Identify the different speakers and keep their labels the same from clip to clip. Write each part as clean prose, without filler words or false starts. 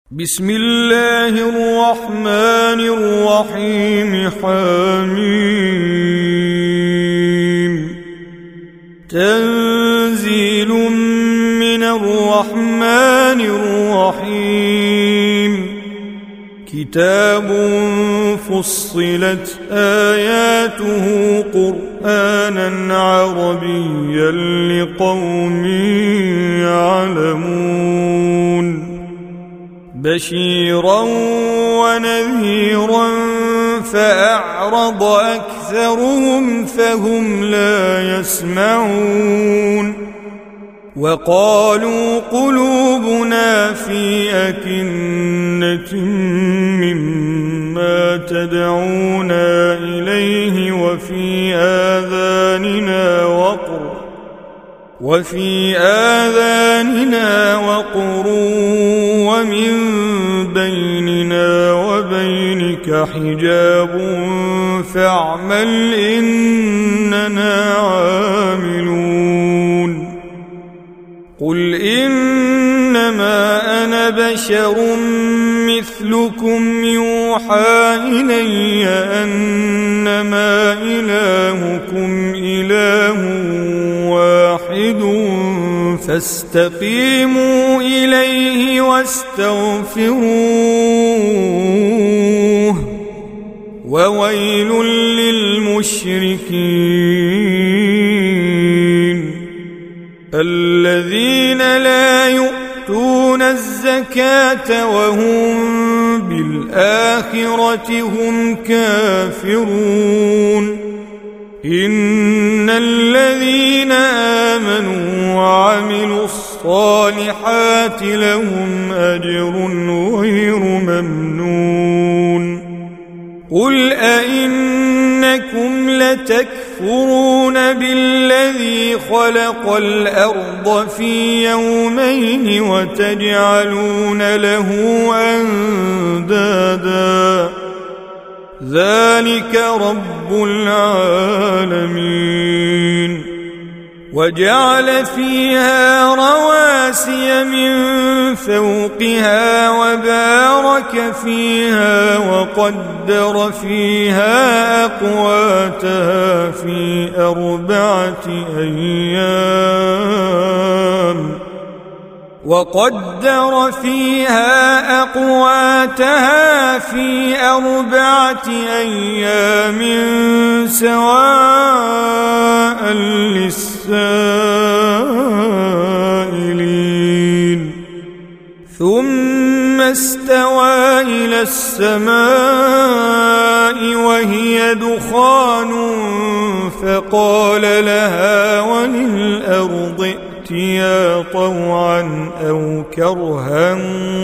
Speaker 1: بسم الله الرحمن الرحيم حميم تنزيل من الرحمن الرحيم كتاب فصلت آياته قرآنا عربيا لقوم يعلمون بشيرا ونذيرا فأعرض أكثرهم فهم لا يسمعون وقالوا قلوبنا في أكنة مما تدعونا إليه وفي آذاننا وقر ومن بيننا وبينك حجاب فاعمل إننا عاملون قل إنما أنا بشر مثلكم يوحى إلي أنما إلهكم إله واحد فاستقيموا إليه واستغفروه وويل للمشركين الذين لا يؤتون الزكاة وهم بالآخرة هم كافرون إن الذين آمنوا وعملوا الصالحات لهم أجر غير ممنون قل أئنكم لتكفرون بالذي خلق الأرض في يومين وتجعلون له أندادا ذلك رب العالمين وجعل فيها رواسي من فوقها وبارك فيها وقدر فيها أقواتها في 4 أيام سواء للسائلين ثم استوى إلى السماء وهي دخان فقال لها وللأرض ائتيا طوعا أو كرها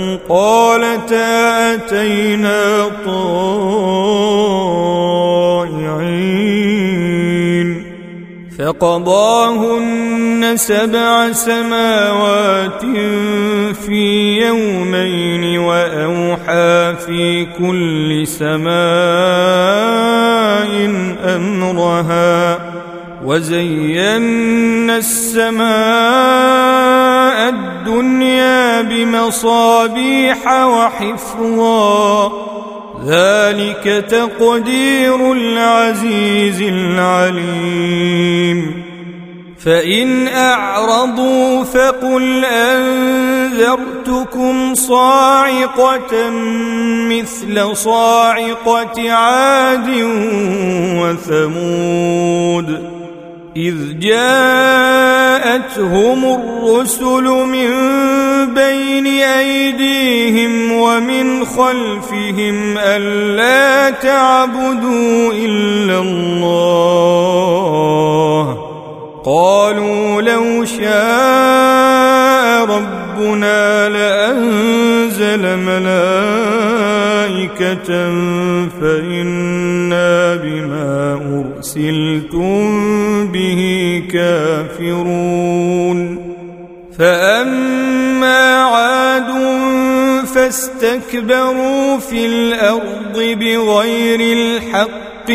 Speaker 1: قالتا أتينا طائعين فقضاهن 7 سماوات في يومين وأوحى في كل سماء أمرها وزينا السماء الدنيا بمصابيح وحفظا ذلك تقدير العزيز العليم فإن أعرضوا فقل أنذرتكم صاعقة مثل صاعقة عاد وثمود إذ جاءتهم الرسل من بين أيديهم ومن خلفهم ألا تعبدوا إلا الله قالوا لو شاء ربنا لأنزل ملائكة فإنا بما أرسلتم به كافرون فأما عاد فاستكبروا في الأرض بغير الحق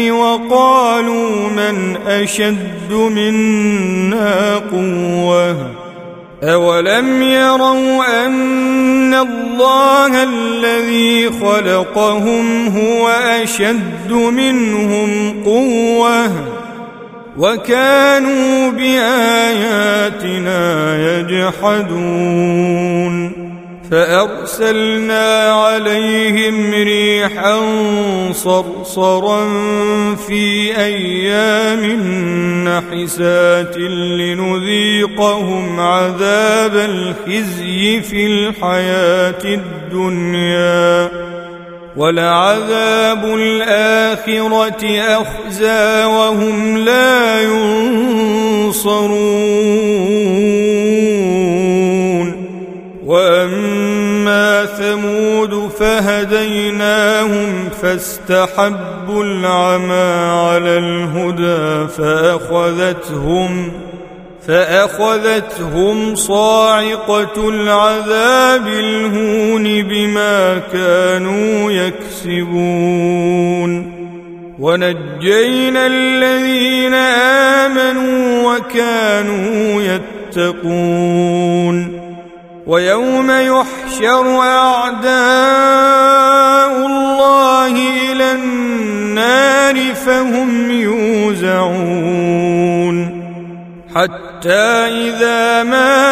Speaker 1: وقالوا من أشد منا قوة أولم يروا أن الله الذي خلقهم هو أشد منهم قوة وكانوا بآياتنا يجحدون فأرسلنا عليهم ريحا صرصرا في أيام نحسات لنذيقهم عذاب الخزي في الحياة الدنيا ولعذاب الآخرة أخزى وهم لا ينصرون وأما ثمود فهديناهم فاستحبوا العمى على الهدى فأخذتهم صاعقة العذاب الهون بما كانوا يكسبون ونجينا الذين آمنوا وكانوا يتقون ويوم يحشر أعداء الله إلى النار فهم يوزعون حتى إذا ما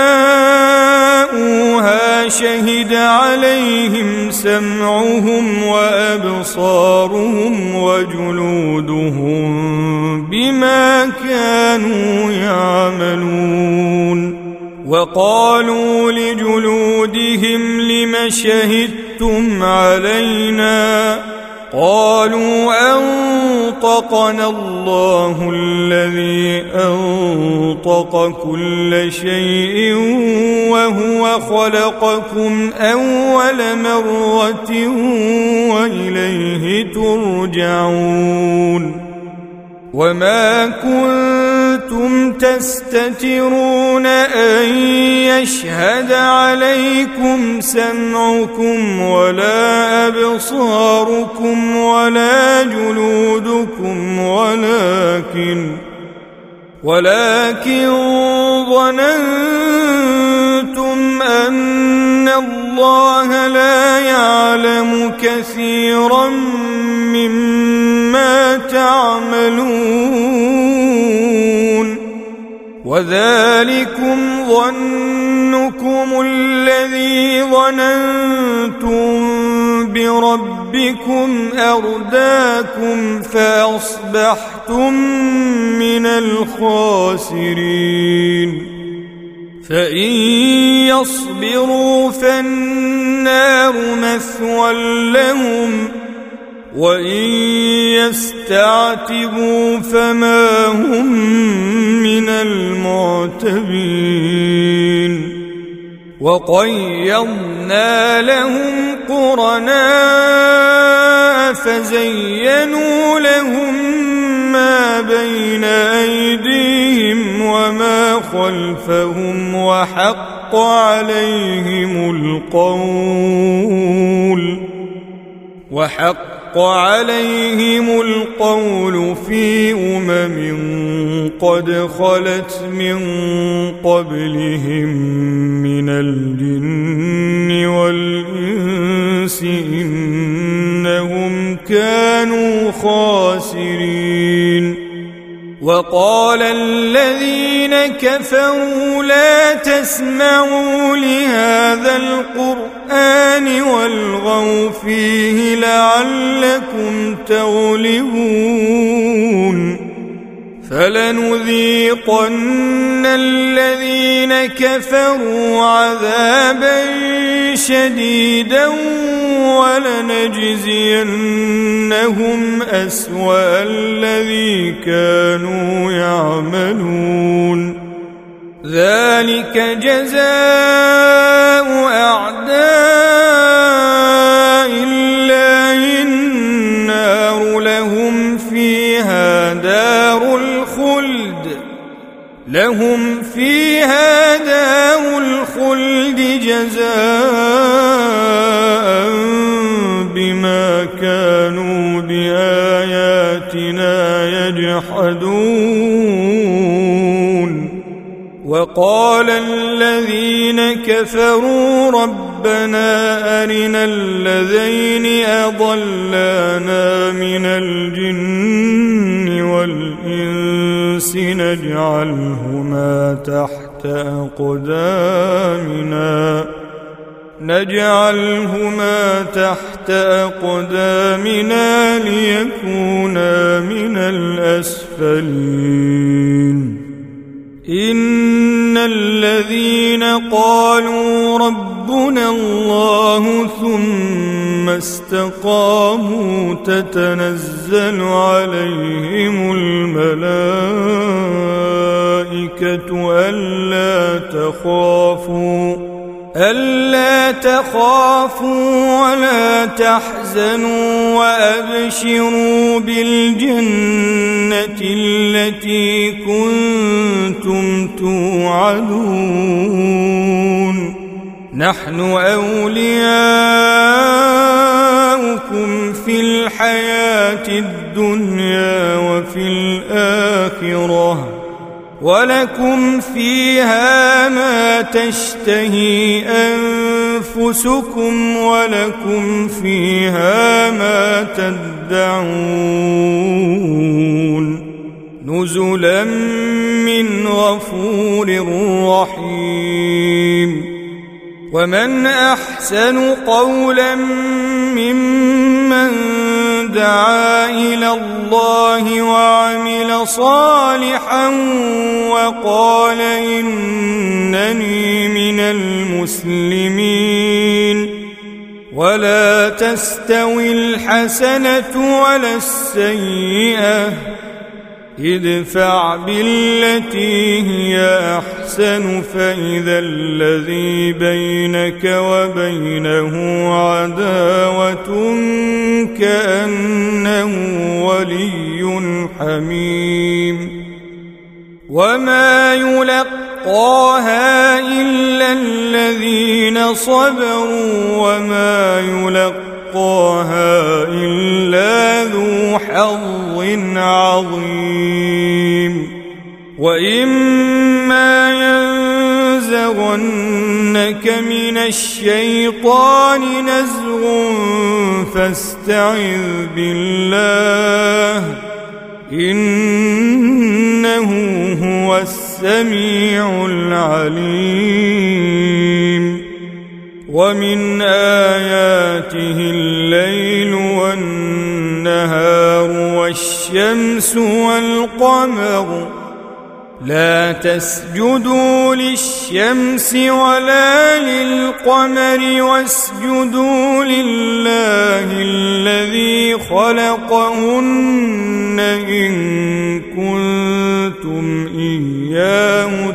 Speaker 1: جاءوها شهد عليهم سمعهم وأبصارهم وجلودهم بما كانوا يعملون وقالوا لجلودهم لم شهدتم علينا قالوا أنطقنا الله الذي أنطق كل شيء وهو خلقكم أول مرة وإليه ترجعون وما كنتم تستترون أن يشهد عليكم سمعكم ولا أبصاركم ولا جلودكم ولكن ظننتم أن الله لا يعلم كثيرا مما تعملون وذلكم ظنكم الذي ظننتم بربكم أرداكم فأصبحتم من الخاسرين فإن يصبروا فالنار مثوى لهم وإن يستعتبوا فما هم من المعتبين وقيضنا لهم قرناء فزينوا لهم ما بين أيديهم وما خلفهم وحق عليهم القول في قد خلت من قبلهم من الجن والإنس إنهم كانوا خاسرين وقال الذين كفروا لا تسمعوا لهذا القرآن والغوا فيه لعلكم تغلبون فلنذيقن الذين كفروا عذابا شديدا ولنجزينهم أسوأ الذي كانوا يعملون ذلك جزاء أعداء الله النار لهم فيها دار الخلد جزاء بما كانوا بآياتنا يجحدون وقال كفروا ربنا أرنا الذين أضلانا من الجن والإنس نجعلهما تحت أقدامنا ليكونا من الأسفلين إن الذين قالوا ربنا الله ثم استقاموا تتنزل عليهم الملائكة ألا تخافوا ولا تحزنوا وأبشروا بالجنة التي كنتم توعدون نحن أولياؤكم في الحياة الدنيا وفي الآخرة ولكم فيها ما تشتهي أنفسكم ولكم فيها ما تدعون نزلا من غفور رحيم ومن أحسن قولا ممن دعا إلى الله وعمل صالحا وقال إنني من المسلمين ولا تستوي الحسنة ولا السيئة ادفع بالتي هي أحسن فإذا الذي بينك وبينه عداوة كأنه ولي حميم وما يلقاها إلا الذين صبروا وما يلقاها إلا ذو حظ عظيم وإما ينزغنك من الشيطان نزغ فاستعذ بالله إنه هو السميع العليم ومن آياته الليل والنهار والشمس والقمر لا تسجدوا للشمس ولا للقمر واسجدوا لله الذي خلقهن إن كنتم إياه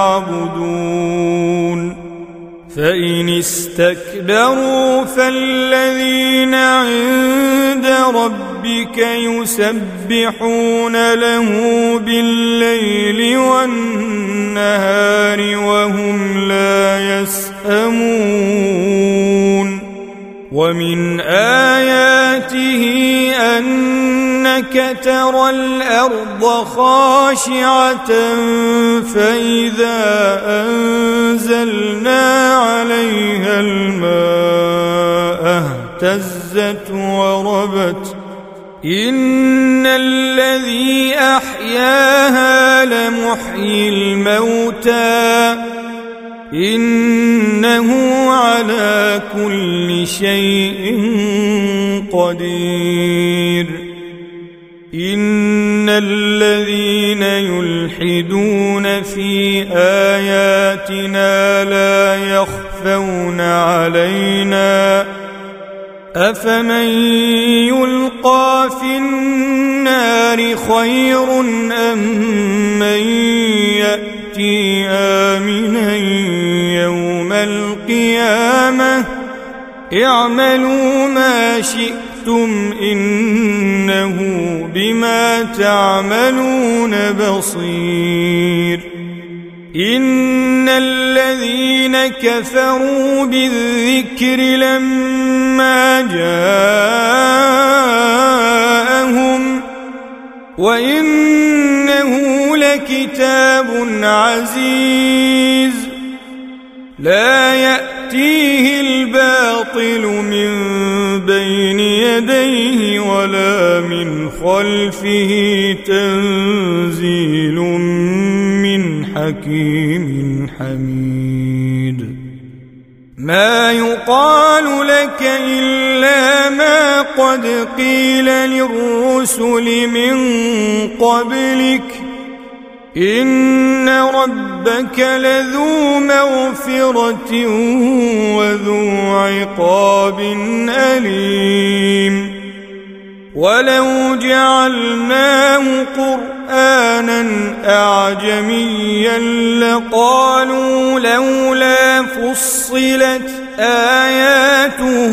Speaker 1: تعبدون فإن استكبروا فالذين عند ربك يسبحون له بالليل والنهار وهم لا يسأمون ومن آياته أنك ترى الأرض خاشعة فإذا أنزلنا عليها الماء اهتزت وربت إن الذي أحياها لمحيي الموتى إنه على كل شيء قدير إن الذين يلحدون في آياتنا لا يخفون علينا أفمن يلقى في النار خير أم من يأتي آمنا يوم القيامة اعملوا ما شئتم إنه بما تعملون بصير إن الذين كفروا بالذكر لما جاءهم وإنه لكتاب عزيز لا يأتيه الباطل من بين يديه ولا من خلفه تنزيل من حكيم حميد ما يقال لك إلا ما قد قيل للرسل من قبلك إن ربك لذو مغفرة وذو عقاب أليم ولو جعلناه قرآنا أعجميا لقالوا لولا فصلت آياته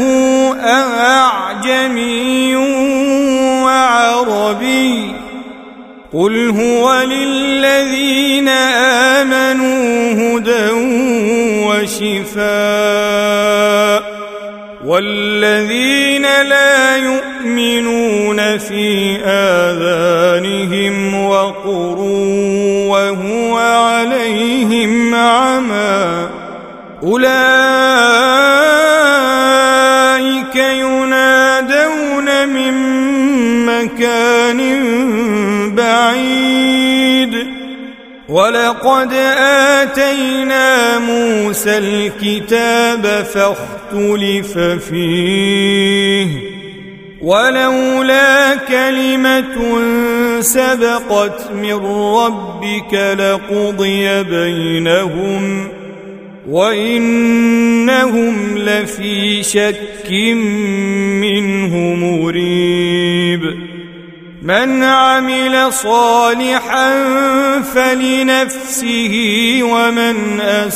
Speaker 1: أعجمي وعربي قل هو للذين آمنوا هدى وشفاء والذين لا يؤمنون في آذانهم وقر وهو عليهم عمى أولئك ينادون من مكان بعيد ولقد آتينا موسى الكتاب فاختلف فيه ولولا كلمة سبقت من ربك لقضي بينهم وإنهم لفي شك منه مريب من عمل صالحا فلنفسه ومن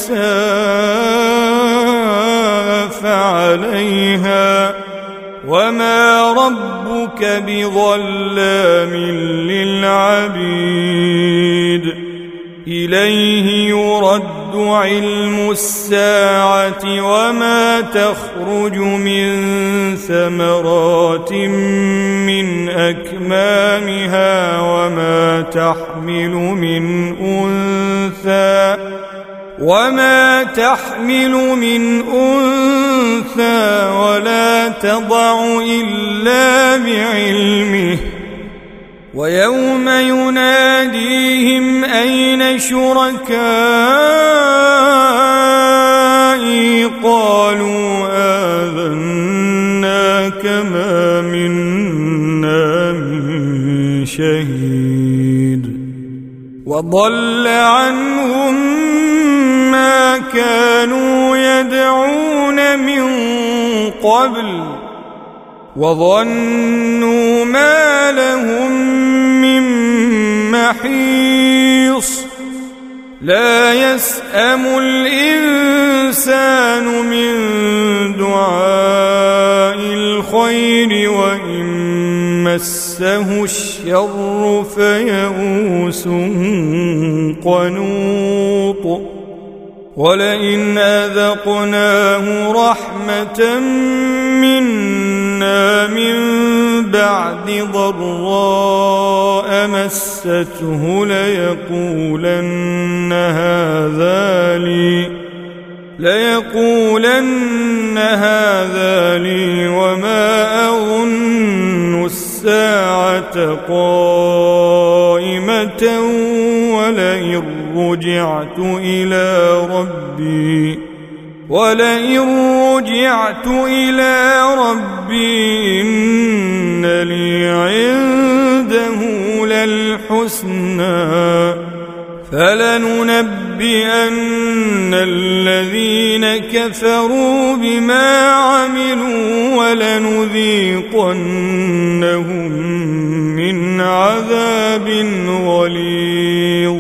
Speaker 1: أساء فعليها وما ربك بظلام للعبيد إليه يرد علم الساعة وما تخرج من ثمرات من أكمامها وما تحمل من أنثى ولا تضع إلا بعلمه ويوم يناديهم أين شركائي قالوا آذناك ما منا من شهيد وضل عنهم ما كانوا يدعون من قبل وظنوا ما لهم من محيص لا يسأم الإنسان من دعاء الخير وإن مسه الشر فيئوس قنوط ولئن أذقناه رحمة منا من بعد ضراء مسته ليقولن هذا لي وما أظن الساعة قائمة ولئن رجعت إلى ربي إن لي عنده للحسنى فلننبئن الذين كفروا بما عملوا ولنذيقنهم من عذاب غليظ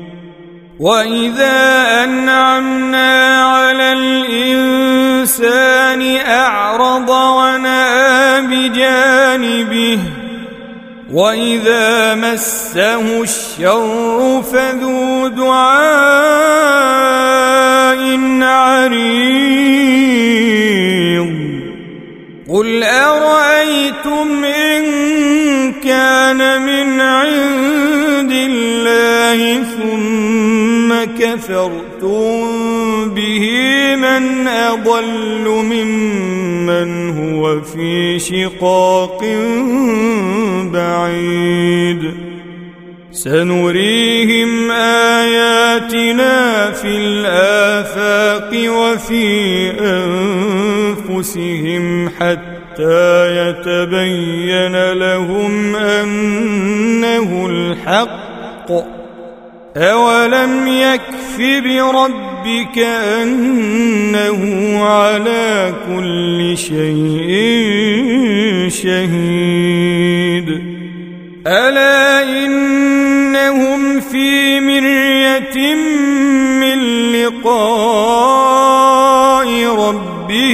Speaker 1: وإذا أنعمنا على الإنسان أعرض ونأى بجانبه وإذا مسه الشر فذو دعاء عريض قل أرأيتم إن كان من عند الله ثم كفرتم به من أضل ممن هو في شقاق بعيد سنريهم آياتنا في الآفاق وفي أنفسهم حتى يتبين لهم أنه الحق أولم يكف بربك أنه على كل شيء شهيد ألا إنهم في مرية من لقاء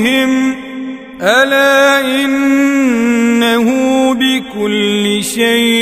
Speaker 1: ربهم ألا إنه بكل شيء